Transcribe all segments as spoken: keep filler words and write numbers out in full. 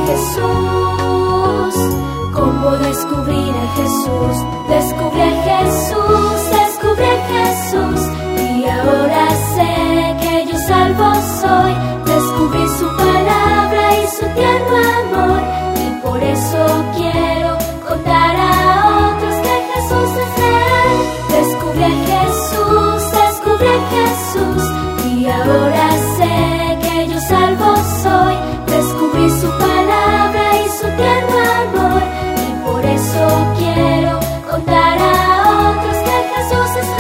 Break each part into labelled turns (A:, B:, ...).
A: Jesús, cómo descubrir a Jesús. Descubrí a Jesús, descubrí a Jesús, y ahora sé que yo salvo soy. Descubrí su palabra y su tierno amor, y por eso quiero contar a otros que Jesús es real. Descubrí a Jesús, descubrí a Jesús, y ahora sé que yo salvo soy. Descubrí su palabra y su tierno amor, y por eso quiero contar a otros que Jesús es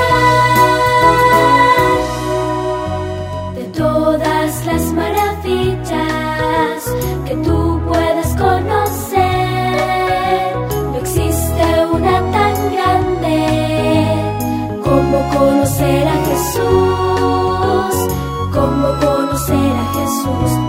A: real. De todas las maravillas que tú puedes conocer, no existe una tan grande como conocer a Jesús, como conocer a Jesús.